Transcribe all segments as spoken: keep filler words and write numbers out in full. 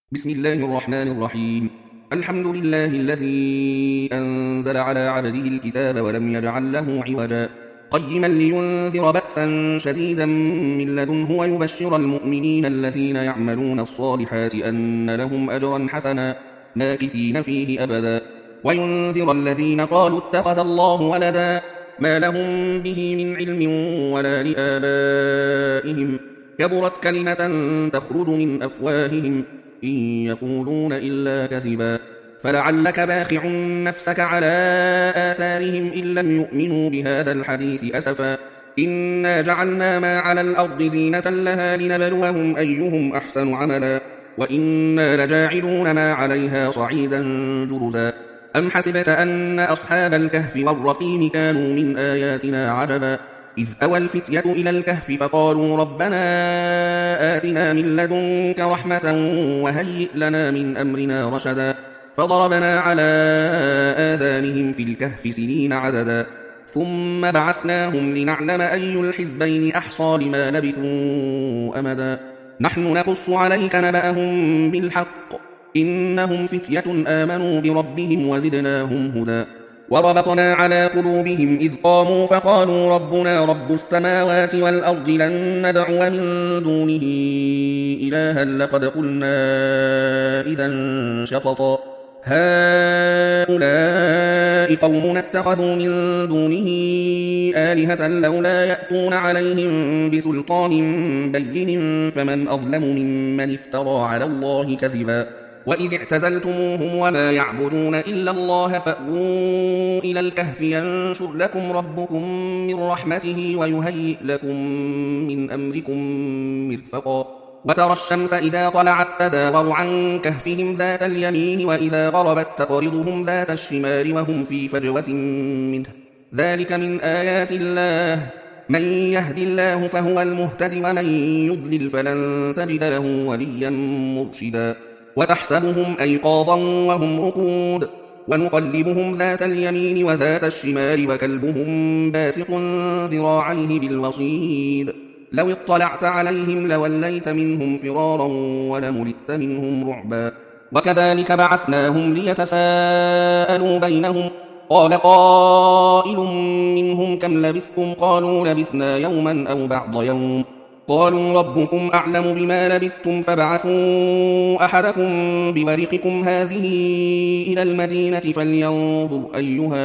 بسم الله الرحمن الرحيم. الحمد لله الذي أنزل على عبده الكتاب ولم يجعل له عوجا قيما لينذر بأسا شديدا من لدنه ويبشر المؤمنين الذين يعملون الصالحات أن لهم أجرا حسنا ماكثين فيه أبدا وينذر الذين قالوا اتخذ الله ولدا ما لهم به من علم ولا لآبائهم كبرت كلمة تخرج من أفواههم إن يقولون إلا كذبا فلعلك باخع نفسك على آثارهم إن لم يؤمنوا بهذا الحديث أسفا إنا جعلنا ما على الأرض زينة لها لنبلوهم أيهم أحسن عملا وإنا لجاعلون ما عليها صعيدا جرزا أم حسبت أن أصحاب الكهف والرقيم كانوا من آياتنا عجبا إذ أوى الفتية إلى الكهف فقالوا ربنا آتنا من لدنك رحمة وهيئ لنا من أمرنا رشدا فضربنا على آذانهم في الكهف سنين عددا ثم بعثناهم لنعلم أي الحزبين أحصى لما لبثوا أمدا نحن نقص عليك نبأهم بالحق إنهم فتية آمنوا بربهم وزدناهم هدى وربطنا على قلوبهم إذ قاموا فقالوا ربنا رب السماوات والأرض لن ندعو من دونه إلها لقد قلنا إذا شططا هؤلاء قومنا اتخذوا من دونه آلهة لولا يأتون عليهم بسلطان بين فمن أظلم ممن افترى على الله كذبا وإذ اعتزلتموهم وما يعبدون إلا الله فأووا إلى الكهف ينشر لكم ربكم من رحمته ويهيئ لكم من أمركم مرفقا وترى الشمس إذا طلعت تزاور عن كهفهم ذات اليمين وإذا غربت تقرضهم ذات الشمال وهم في فجوة منه ذلك من آيات الله من يهد الله فهو المهتد ومن يضلل فلن تجد له وليا مرشدا وتحسبهم أيقاظا وهم رقود ونقلبهم ذات اليمين وذات الشمال وكلبهم باسق ذراعيه بالوصيد لو اطلعت عليهم لوليت منهم فرارا ولملئت منهم رعبا وكذلك بعثناهم ليتساءلوا بينهم قال قائل منهم كم لبثتم قالوا لبثنا يوما أو بعض يوم قالوا ربكم أعلم بما لبثتم فابعثوا أحدكم بورقكم هذه إلى المدينة فلينظر أيها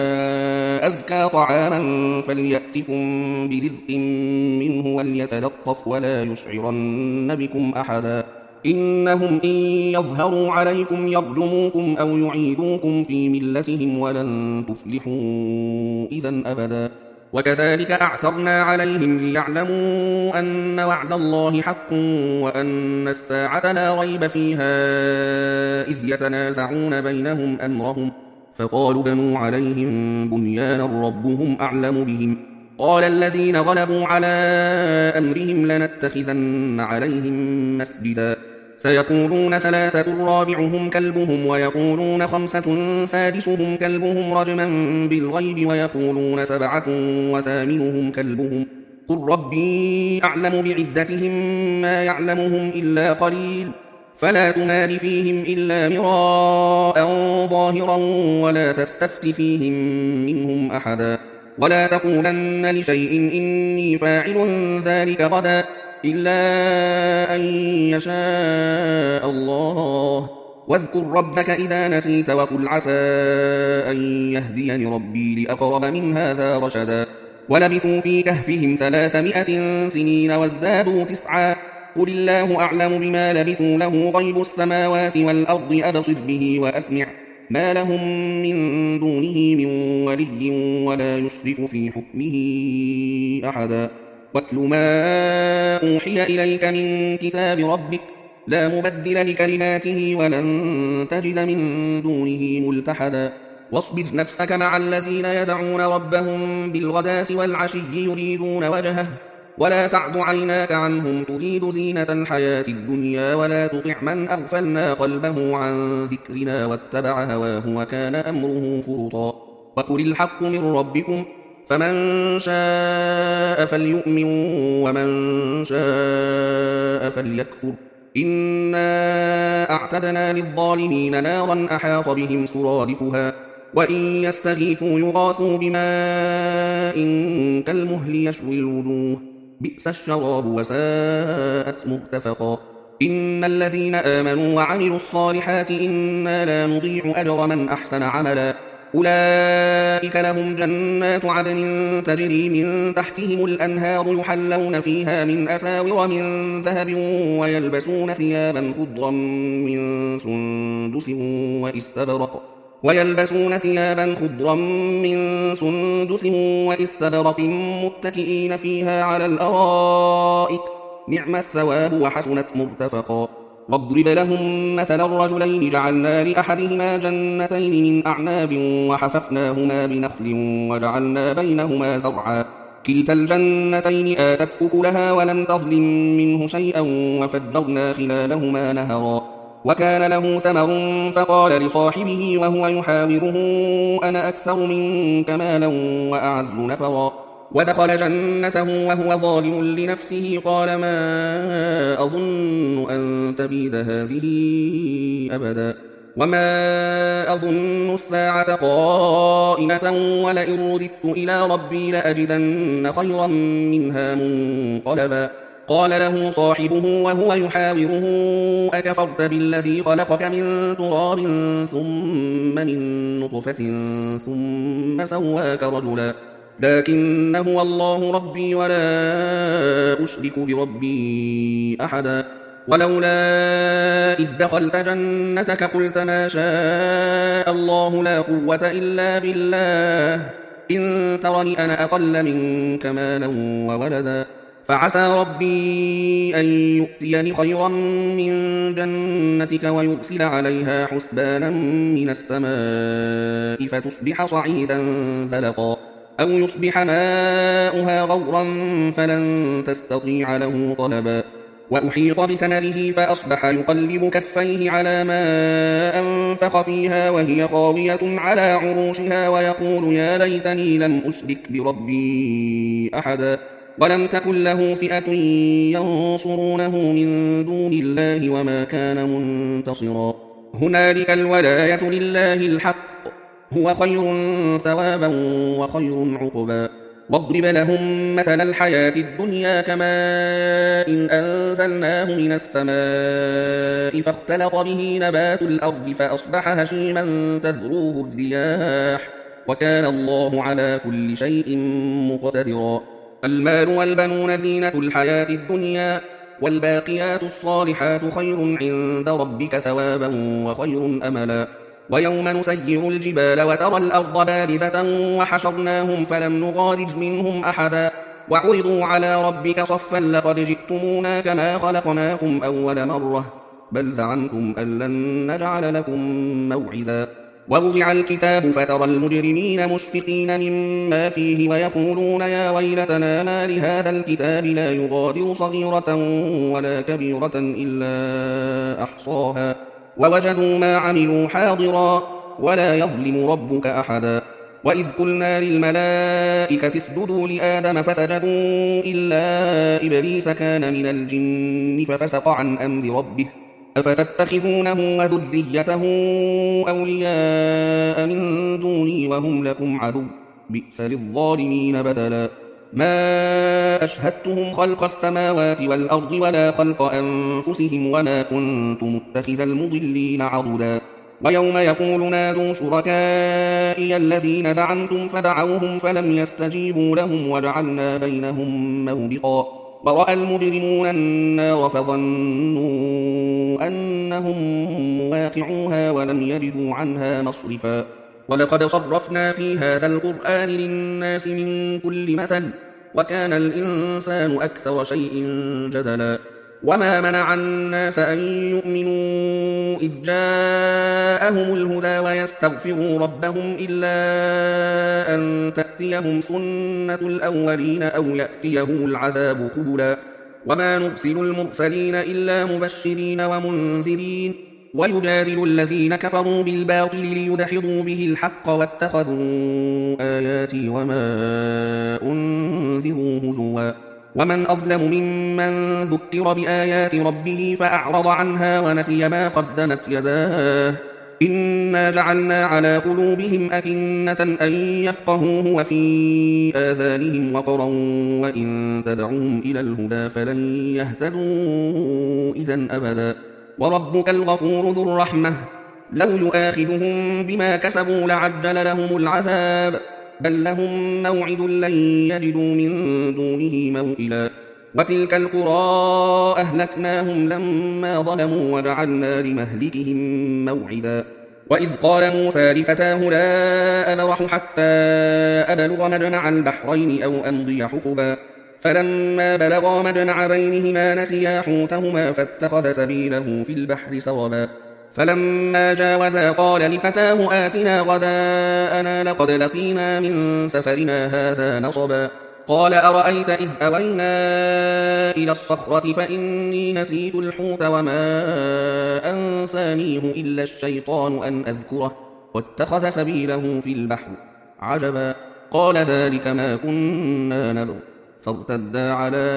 أزكى طعاما فليأتكم برزق منه وليتلطف ولا يشعرن بكم أحدا إنهم إن يظهروا عليكم يرجموكم أو يعيدوكم في ملتهم ولن تفلحوا إذا أبدا وكذلك أعثرنا عليهم ليعلموا أن وعد الله حق وأن الساعة لا ريب فيها إذ يتنازعون بينهم أمرهم فقالوا بنوا عليهم بنيانا ربهم أعلم بهم قال الذين غلبوا على أمرهم لنتخذن عليهم مسجدا سيقولون ثلاثة رابعهم كلبهم ويقولون خمسة سادسهم كلبهم رجما بالغيب ويقولون سبعة وثامنهم كلبهم قل ربي أعلم بعدتهم ما يعلمهم إلا قليل فلا تمار فيهم إلا مراء ظاهرا ولا تستفت فيهم منهم أحدا ولا تقولن لشيء إني فاعل ذلك غدا إلا أن يشاء الله واذكر ربك إذا نسيت وقل عسى أن يهديني ربي لأقرب من هذا رشدا ولبثوا في كهفهم ثلاثمائة سنين وازدادوا تسعا قل الله أعلم بما لبثوا له غيب السماوات والأرض أبصر به وأسمع ما لهم من دونه من ولي ولا يشرك في حكمه أحدا واتل ما أوحي إليك من كتاب ربك لا مبدل لكلماته ولن تجد من دونه ملتحدا واصبر نفسك مع الذين يدعون ربهم بالغداة والعشي يريدون وجهه ولا تعد عيناك عنهم تريد زينة الحياة الدنيا ولا تطع من أغفلنا قلبه عن ذكرنا واتبع هواه وكان أمره فرطا وقل الحق من ربكم فمن شاء فليؤمن ومن شاء فليكفر إنا أعتدنا للظالمين نارا أحاط بهم سرادقها وإن يستغيثوا يغاثوا بماء كالمهل يشوي الوجوه بئس الشراب وساءت مرتفقا إن الذين آمنوا وعملوا الصالحات إنا لا نضيع أجر من أحسن عملا أولئك لهم جنات عدن تجري من تحتهم الأنهار يحلون فيها من أساور من ذهب ويلبسون ثيابا خضرا من سندس وإستبرق ويلبسون ثيابا خضرا من سندس وإستبرق متكئين فيها على الأرائك نعم الثواب وحسنت مرتفقا واضرب لهم مثل الرجلين جعلنا لأحدهما جنتين من أعناب وحففناهما بنخل وجعلنا بينهما زرعا كلتا الجنتين آتت أكلها ولم تظلم منه شيئا وفجرنا خلالهما نهرا وكان له ثمر فقال لصاحبه وهو يحاوره أنا أكثر منك مالا وأعز نفرا ودخل جنته وهو ظالم لنفسه قال ما أظن أن تبيد هذه أبدا وما أظن الساعة قائمة ولئن رددت إلى ربي لأجدن خيرا منها منقلبا قال له صاحبه وهو يحاوره أكفرت بالذي خلقك من تراب ثم من نطفة ثم سواك رجلا لكن هو الله ربي ولا أشرك بربي أحدا ولولا إذ دخلت جنتك قلت ما شاء الله لا قوة إلا بالله إن ترني أنا أقل منك مالا وولدا فعسى ربي أن يؤتيني خيرا من جنتك ويرسل عليها حسبانا من السماء فتصبح صعيدا زلقا أو يصبح ماؤها غورا فلن تستطيع له طلبا وأحيط بثمره فأصبح يقلب كفيه على ما أنفق فيها وهي خاوية على عروشها ويقول يا ليتني لم أشرك بربي أحدا ولم تكن له فئة ينصرونه من دون الله وما كان منتصرا هنالك الولاية لله الحق هو خير ثوابا وخير عقبا واضرب لهم مثل الحياة الدنيا كماء إن أنزلناه من السماء فاختلط به نبات الأرض فأصبح هشيما تذروه الرياح وكان الله على كل شيء مقتدرا المال والبنون زينة الحياة الدنيا والباقيات الصالحات خير عند ربك ثوابا وخير أملا ويوم نسير الجبال وترى الأرض بارزة وحشرناهم فلم نغادر منهم أحدا وعرضوا على ربك صفا لقد جئتمونا كما خلقناكم أول مرة بل زعمتم أن لن نجعل لكم موعدا ووضع الكتاب فترى المجرمين مشفقين مما فيه ويقولون يا ويلتنا ما لهذا الكتاب لا يغادر صغيرة ولا كبيرة إلا أحصاها ووجدوا ما عملوا حاضرا ولا يظلم ربك أحدا وإذ قلنا للملائكة اسجدوا لآدم فسجدوا إلا إبليس كان من الجن ففسق عن أمر ربه أفتتخذونه وذريته أولياء من دوني وهم لكم عدو بئس للظالمين بدلا ما أشهدتهم خلق السماوات والأرض ولا خلق أنفسهم وما كنت متخذ المضلين عضدا ويوم يقول نادوا شركائي الذين زعمتم فدعوهم فلم يستجيبوا لهم وجعلنا بينهم موبقا ورأى المجرمون النار فظنوا أنهم مواقعوها ولم يجدوا عنها مصرفا ولقد صرفنا في هذا القرآن للناس من كل مثل وكان الإنسان أكثر شيء جدلا وما منع الناس أن يؤمنوا إذ جاءهم الهدى ويستغفروا ربهم إلا أن تأتيهم سنة الأولين أو يأتيهم العذاب قبلا وما نرسل المرسلين إلا مبشرين ومنذرين ويجادل الذين كفروا بالباطل ليدحضوا به الحق واتخذوا آياتي وما أنذروا هزوا ومن أظلم ممن ذكر بآيات ربه فأعرض عنها ونسي ما قدمت يداه إنا جعلنا على قلوبهم أكنة أن يفقهوه وفي آذانهم وقرا وإن تدعوهم إلى الهدى فلن يهتدوا إذا أبدا وربك الغفور ذو الرحمة لو يؤاخذهم بما كسبوا لعجل لهم العذاب بل لهم موعد لن يجدوا من دونه موئلا وتلك القرى أهلكناهم لما ظلموا وجعلنا لمهلكهم موعدا وإذ قال موسى لفتاه لا أبرح حتى أبلغ مجمع البحرين أو أمضي حقبا فلما بلغا مجمع بينهما نسيا حوتهما فاتخذ سبيله في البحر سربا فلما جاوزا قال لفتاه آتنا غداءنا لقد لقينا من سفرنا هذا نصبا قال أرأيت إذ أوينا إلى الصخرة فإني نسيت الحوت وما أنسانيه إلا الشيطان أن أذكره واتخذ سبيله في البحر عجبا قال ذلك ما كنا نبغ فارتدا على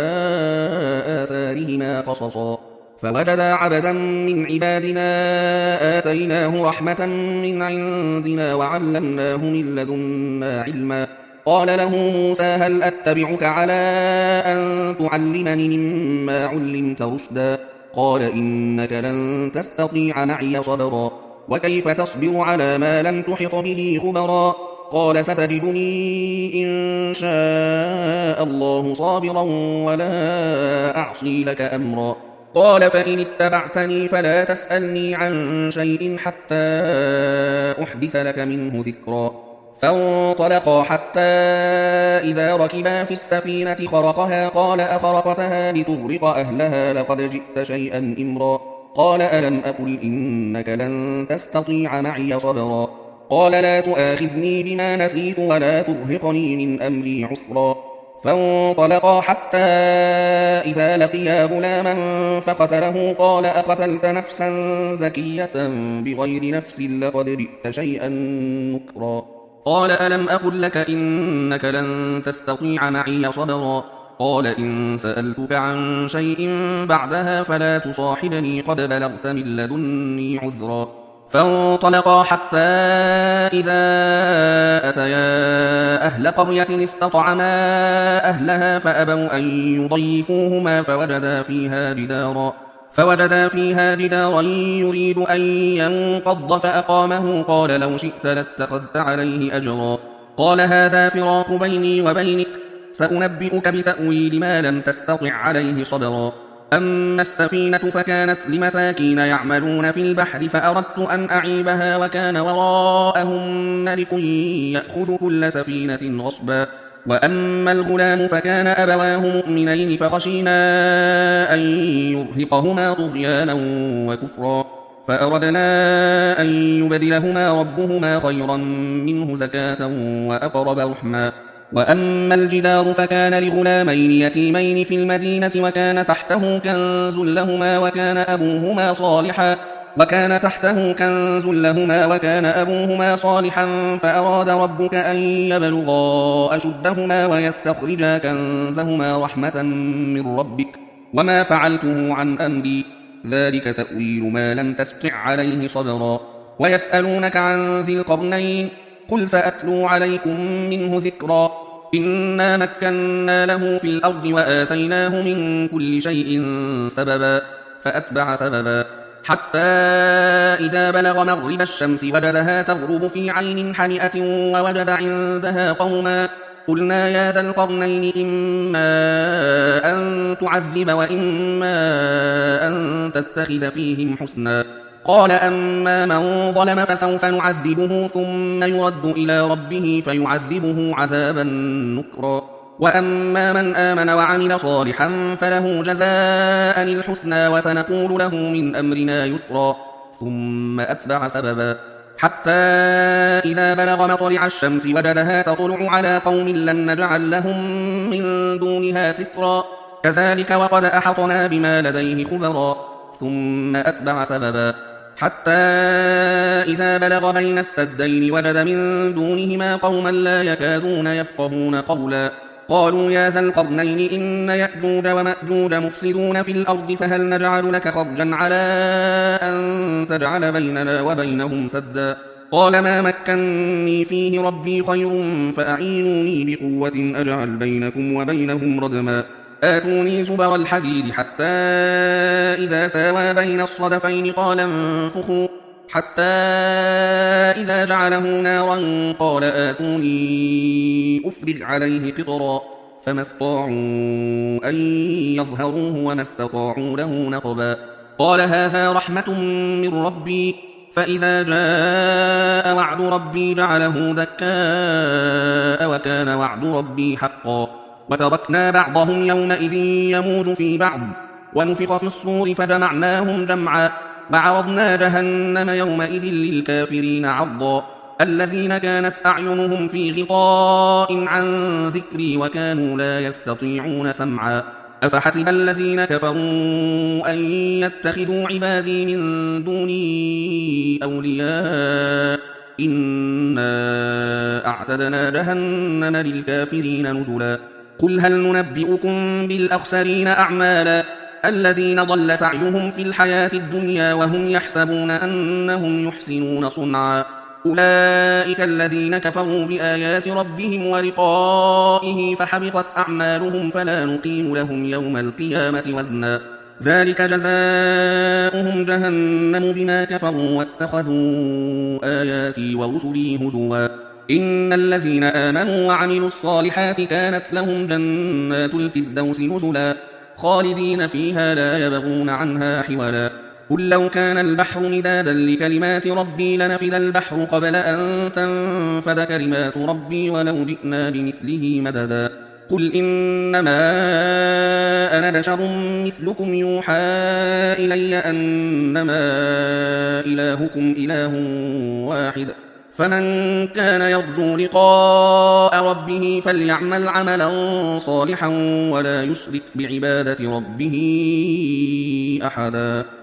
آثارهما قصصا فوجدا عبدا من عبادنا آتيناه رحمة من عندنا وعلمناه من لدنا علما قال له موسى هل أتبعك على أن تعلمني مما علمت رشدا قال إنك لن تستطيع معي صبرا وكيف تصبر على ما لم تحط به خبرا قال ستجدني إن شاء الله صابرا ولا أعصي لك أمرا قال فإن اتبعتني فلا تسألني عن شيء حتى أحدث لك منه ذكرا فانطلقا حتى إذا ركبا في السفينة خرقها قال أخرقتها لتغرق أهلها لقد جئت شيئا إمرا قال ألم أقل إنك لن تستطيع معي صبرا قال لا تؤاخذني بما نسيت ولا ترهقني من أمري عسرا فانطلقا حتى إذا لقيا غلاما فقتله قال أقتلت نفسا زكية بغير نفس لقد جئت شيئا نكرا قال ألم أقل لك إنك لن تستطيع معي صبرا قال إن سألتك عن شيء بعدها فلا تصاحبني قد بلغت من لدني عذرا فانطلقا حتى إذا أتيا أهل قرية استطعما أهلها فأبوا أن يضيفوهما فوجدا فيها جدارا فوجدا فيها جدارا يريد أن ينقض فأقامه قال لو شئت لاتخذت عليه أجرا قال هذا فراق بيني وبينك سأنبئك بتأويل ما لم تستطع عليه صبرا أما السفينة فكانت لمساكين يعملون في البحر فأردت أن أعيبها وكان وراءهم ملك يأخذ كل سفينة غصبا وأما الغلام فكان أبواه مؤمنين فخشينا أن يرهقهما طغيانا وكفرا فأردنا أن يبدلهما ربهما خيرا منه زكاة وأقرب رحما وأما الجدار فكان لغلامين يتيمين في المدينة وكان تحته كنز لهما وكان أبوهما صالحا وكان تحته كنز لهما وكان أبوهما صالحا فأراد ربك أن يبلغا أشدهما ويستخرجا كنزهما رحمة من ربك وما فعلته عن أمري ذلك تأويل ما لم تستطع عليه صبرا ويسألونك عن ذي القرنين قل سأتلو عليكم منه ذكرا إنا مكنا له في الأرض وآتيناه من كل شيء سببا فأتبع سببا حتى إذا بلغ مغرب الشمس وجدها تغرب في عين حمئة ووجد عندها قوما قلنا يا ذا القرنين إما أن تعذب وإما أن تتخذ فيهم حسنا قال أما من ظلم فسوف نعذبه ثم يرد إلى ربه فيعذبه عذابا نكرا وأما من آمن وعمل صالحا فله جزاء الحسنى وسنقول له من أمرنا يسرا ثم أتبع سببا حتى إذا بلغ مطلع الشمس وجدها تطلع على قوم لن نجعل لهم من دونها سترا كذلك وقد أحطنا بما لديه خبرا ثم أتبع سببا حتى إذا بلغ بين السدين وجد من دونهما قوما لا يكادون يفقهون قولا قالوا يا ذا القرنين إن يأجوج ومأجوج مفسدون في الأرض فهل نجعل لك خرجا على أن تجعل بيننا وبينهم سدا قال ما مكنني فيه ربي خير فأعينوني بقوة أجعل بينكم وبينهم ردما آتوني زبر الحديد حتى إذا ساوى بين الصدفين قال انفخوا حتى إذا جعله نارا قال آتوني أفرغ عليه قطرا فما استطاعوا أن يظهروه وما استطاعوا له نقبا قال هذا رحمة من ربي فإذا جاء وعد ربي جعله دكاء وكان وعد ربي حقا وتركنا بعضهم يومئذ يموج في بعض ونفخ في الصور فجمعناهم جمعا وعرضنا جهنم يومئذ للكافرين عرضا الذين كانت أعينهم في غطاء عن ذكري وكانوا لا يستطيعون سمعا أفحسب الذين كفروا أن يتخذوا عبادي من دوني أولياء إنا أعتدنا جهنم للكافرين نزلا قل هل ننبئكم بالأخسرين أعمالا الذين ضل سعيهم في الحياة الدنيا وهم يحسبون أنهم يحسنون صنعا أولئك الذين كفروا بآيات ربهم ولقائه فحبطت أعمالهم فلا نقيم لهم يوم القيامة وزنا ذلك جزاؤهم جهنم بما كفروا واتخذوا آياتي ورسلي هزوا إن الذين آمنوا وعملوا الصالحات كانت لهم جنات الفردوس نزلا خالدين فيها لا يبغون عنها حولا قل لو كان البحر مدادا لكلمات ربي لنفد البحر قبل أن تنفد كلمات ربي ولو جئنا بمثله مددا قل إنما أنا بشر مثلكم يوحى إلي أنما إلهكم إله واحد فمن كان يرجو لقاء ربه فليعمل عملا صالحا ولا يشرك بعبادة ربه أحدا.